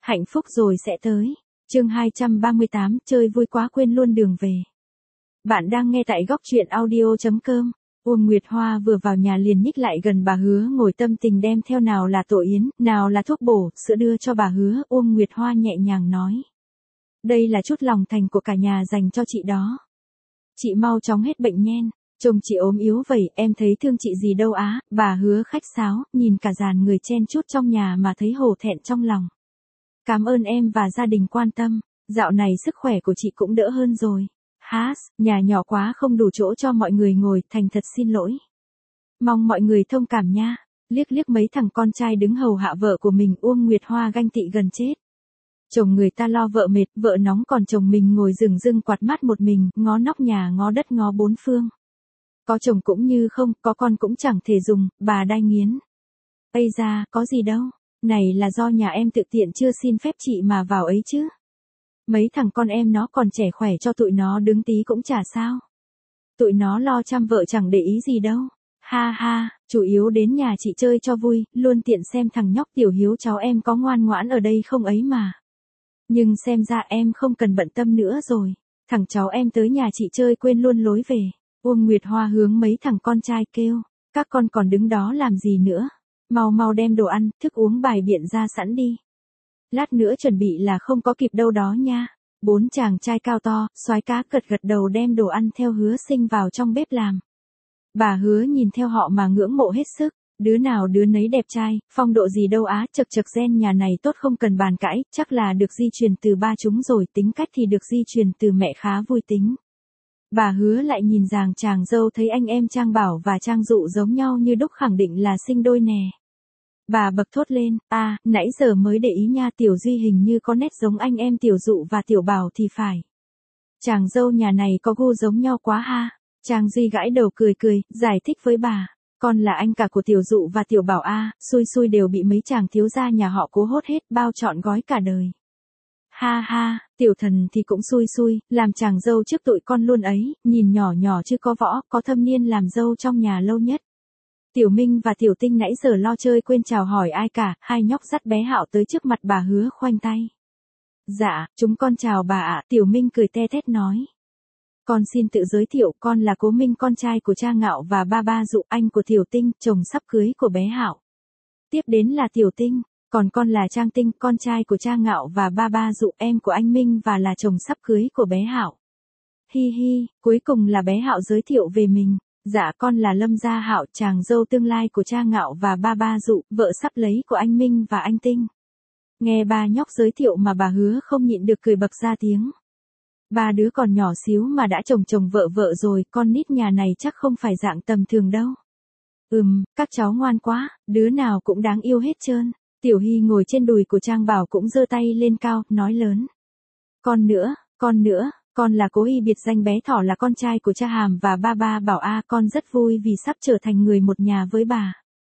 Hạnh phúc rồi sẽ tới. Chương 238, chơi vui quá quên luôn đường về. Bạn đang nghe tại góc truyện audio.com. Uông Nguyệt Hoa vừa vào nhà liền nhích lại gần bà Hứa, ngồi tâm tình đem theo nào là tổ yến, nào là thuốc bổ, sữa đưa cho bà Hứa. Uông Nguyệt Hoa nhẹ nhàng nói: đây là chút lòng thành của cả nhà dành cho chị đó. Chị mau chóng hết bệnh nhen, chồng chị ốm yếu vậy, em thấy thương chị gì đâu á. Bà Hứa khách sáo, nhìn cả dàn người chen chúc trong nhà mà thấy hổ thẹn trong lòng. Cảm ơn em và gia đình quan tâm, dạo này sức khỏe của chị cũng đỡ hơn rồi. Nhà nhỏ quá không đủ chỗ cho mọi người ngồi, thành thật xin lỗi. Mong mọi người thông cảm nha. Liếc liếc mấy thằng con trai đứng hầu hạ vợ của mình, Uông Nguyệt Hoa ganh tị gần chết. Chồng người ta lo vợ mệt, vợ nóng, còn chồng mình ngồi rừng rưng quạt mát một mình, ngó nóc nhà ngó đất ngó bốn phương. Có chồng cũng như không, có con cũng chẳng thể dùng, bà đai nghiến. Ây da, có gì đâu, này là do nhà em tự tiện chưa xin phép chị mà vào ấy chứ. Mấy thằng con em nó còn trẻ khỏe, cho tụi nó đứng tí cũng chả sao. Tụi nó lo chăm vợ chẳng để ý gì đâu. Chủ yếu đến nhà chị chơi cho vui, luôn tiện xem thằng nhóc Tiểu Hiếu cháu em có ngoan ngoãn ở đây không ấy mà. Nhưng xem ra em không cần bận tâm nữa rồi. Thằng cháu em tới nhà chị chơi quên luôn lối về. Uông Nguyệt Hoa hướng mấy thằng con trai kêu: các con còn đứng đó làm gì nữa? Mau mau đem đồ ăn, thức uống bài biện ra sẵn đi. Lát nữa chuẩn bị là không có kịp đâu đó nha. Bốn chàng trai cao to, soái cá gật gật đầu đem đồ ăn theo Hứa Sinh vào trong bếp làm. Bà Hứa nhìn theo họ mà ngưỡng mộ hết sức. Đứa nào đứa nấy đẹp trai, phong độ gì đâu á, chật gen nhà này tốt không cần bàn cãi, chắc là được di truyền từ ba chúng rồi, tính cách thì được di truyền từ mẹ khá vui tính. Bà Hứa lại nhìn chàng dâu, thấy anh em Trang Bảo và Trang Dụ giống nhau như đúc, khẳng định là sinh đôi nè. Bà bật thốt lên: nãy giờ mới để ý nha, Tiểu Duy hình như có nét giống anh em Tiểu Dụ và Tiểu Bảo thì phải. Chàng dâu nhà này có gu giống nhau quá ha. Trang Duy gãi đầu cười, giải thích với bà: con là anh cả của Tiểu Dụ và Tiểu Bảo a, xui đều bị mấy chàng thiếu gia nhà họ Cố hốt hết, bao trọn gói cả đời. Tiểu Thần thì cũng xui, làm chàng dâu trước tụi con luôn ấy, nhìn nhỏ chứ có võ, có thâm niên làm dâu trong nhà lâu nhất. Tiểu Minh và Tiểu Tinh nãy giờ lo chơi quên chào hỏi ai cả, hai nhóc dắt bé Hạo tới trước mặt bà Hứa khoanh tay. Dạ, chúng con chào bà ạ. Tiểu Minh cười te thét nói: con xin tự giới thiệu, con là Cố Minh, con trai của cha Ngạo và ba Dụ, anh của Tiểu Tinh, chồng sắp cưới của bé Hạo. Tiếp đến là Tiểu Tinh, còn con là Trang Tinh, con trai của cha Ngạo và ba Dụ, em của anh Minh và là chồng sắp cưới của bé Hạo. Cuối cùng là bé Hạo giới thiệu về mình. Dạ, con là Lâm Gia Hạo, chàng dâu tương lai của cha Ngạo và ba Dụ, vợ sắp lấy của anh Minh và anh Tinh. Nghe ba nhóc giới thiệu mà bà Hứa không nhịn được cười bật ra tiếng. Ba đứa còn nhỏ xíu mà đã chồng vợ rồi, con nít nhà này chắc không phải dạng tầm thường đâu. Các cháu ngoan quá, đứa nào cũng đáng yêu hết trơn. Tiểu Hy ngồi trên đùi của Trang Bảo cũng giơ tay lên cao, nói lớn: con nữa, con là Cố Hy, biệt danh bé Thỏ, là con trai của cha Hàm và ba Bảo a, con rất vui vì sắp trở thành người một nhà với bà.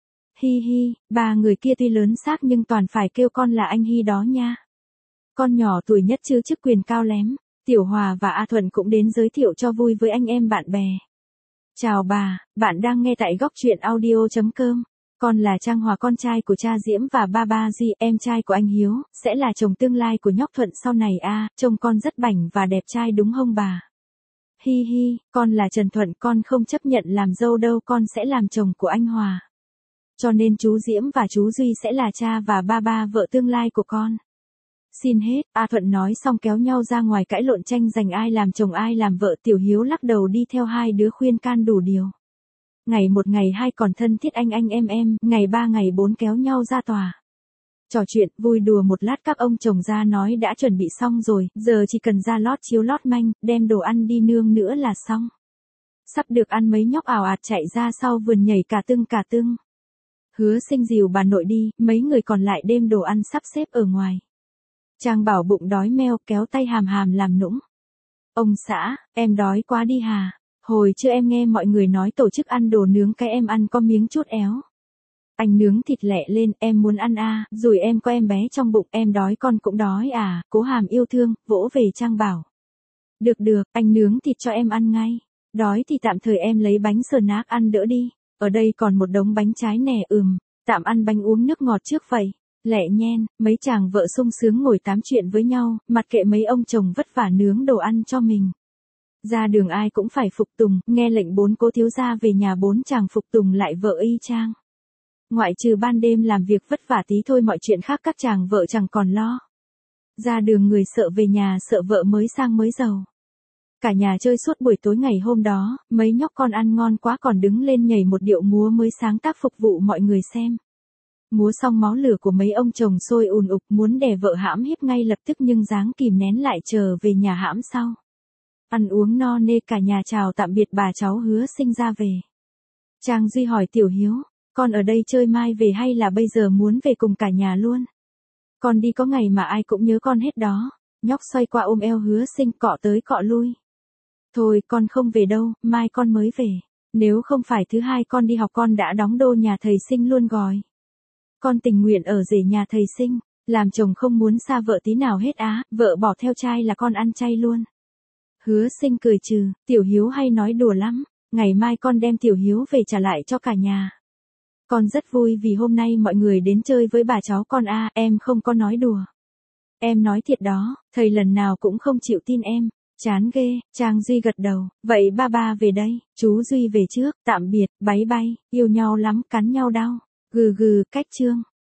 Ba người kia tuy lớn xác nhưng toàn phải kêu con là anh Hy đó nha. Con nhỏ tuổi nhất chứ chức quyền cao lém. Tiểu Hòa và A Thuận cũng đến giới thiệu cho vui với anh em bạn bè. Chào bà, bạn đang nghe tại góc truyện audio.com. Con là Trang Hòa, con trai của cha Diễm và ba Duy, em trai của anh Hiếu, sẽ là chồng tương lai của nhóc Thuận sau này a, trông con rất bảnh và đẹp trai đúng không bà? Con là Trần Thuận, con không chấp nhận làm dâu đâu, con sẽ làm chồng của anh Hòa. Cho nên chú Diễm và chú Duy sẽ là cha và ba vợ tương lai của con. Xin hết, A Thuận nói xong kéo nhau ra ngoài cãi lộn tranh giành ai làm chồng ai làm vợ. Tiểu Hiếu lắc đầu đi theo hai đứa khuyên can đủ điều. Ngày 1 ngày 2 còn thân thiết anh em, ngày 3 ngày 4 kéo nhau ra tòa. Trò chuyện, vui đùa một lát các ông chồng ra nói đã chuẩn bị xong rồi, giờ chỉ cần ra lót chiếu lót manh, đem đồ ăn đi nương nữa là xong. Sắp được ăn mấy nhóc ào ạt chạy ra sau vườn nhảy cả tưng. Hứa Sinh dìu bà nội đi, mấy người còn lại đem đồ ăn sắp xếp ở ngoài. Trang Bảo bụng đói meo, kéo tay Hàm làm nũng. Ông xã, em đói quá đi hà. Hồi chưa em nghe mọi người nói tổ chức ăn đồ nướng, cái em ăn có miếng chút éo. Anh nướng thịt lẹ lên, em muốn ăn a, rồi em có em bé trong bụng, em đói con cũng đói à. Cố Hàm yêu thương, vỗ về Trang Bảo. Được, anh nướng thịt cho em ăn ngay. Đói thì tạm thời em lấy bánh snack ăn đỡ đi. Ở đây còn một đống bánh trái nè, tạm ăn bánh uống nước ngọt trước vậy. Lẹ nhen, mấy chàng vợ sung sướng ngồi tám chuyện với nhau, mặc kệ mấy ông chồng vất vả nướng đồ ăn cho mình. Ra đường ai cũng phải phục tùng, nghe lệnh 4 cố thiếu gia về nhà 4 chàng phục tùng lại vợ y chang. Ngoại trừ ban đêm làm việc vất vả tí thôi mọi chuyện khác các chàng vợ chẳng còn lo. Ra đường người sợ về nhà sợ vợ mới sang mới giàu. Cả nhà chơi suốt buổi tối ngày hôm đó, mấy nhóc con ăn ngon quá còn đứng lên nhảy một điệu múa mới sáng tác phục vụ mọi người xem. Múa xong máu lửa của mấy ông chồng sôi ùn ục muốn đè vợ hãm hiếp ngay lập tức nhưng dáng kìm nén lại chờ về nhà hãm sau. Ăn uống no nê cả nhà chào tạm biệt bà cháu Hứa Sinh ra về. Trang Duy hỏi Tiểu Hiếu, con ở đây chơi mai về hay là bây giờ muốn về cùng cả nhà luôn? Con đi có ngày mà ai cũng nhớ con hết đó. Nhóc xoay qua ôm eo Hứa Sinh cọ tới cọ lui. Thôi con không về đâu, mai con mới về. Nếu không phải thứ hai con đi học con đã đóng đô nhà thầy Sinh luôn rồi. Con tình nguyện ở rể nhà thầy Sinh, làm chồng không muốn xa vợ tí nào hết á, vợ bỏ theo trai là con ăn chay luôn. Hứa Sinh cười trừ, Tiểu Hiếu hay nói đùa lắm, ngày mai con đem Tiểu Hiếu về trả lại cho cả nhà. Con rất vui vì hôm nay mọi người đến chơi với bà cháu con a, em không có nói đùa. Em nói thiệt đó, thầy lần nào cũng không chịu tin em, chán ghê, Trang Duy gật đầu, vậy ba ba về đây, chú Duy về trước, tạm biệt, bye bye, yêu nhau lắm, cắn nhau đau, gừ gừ, cách chương.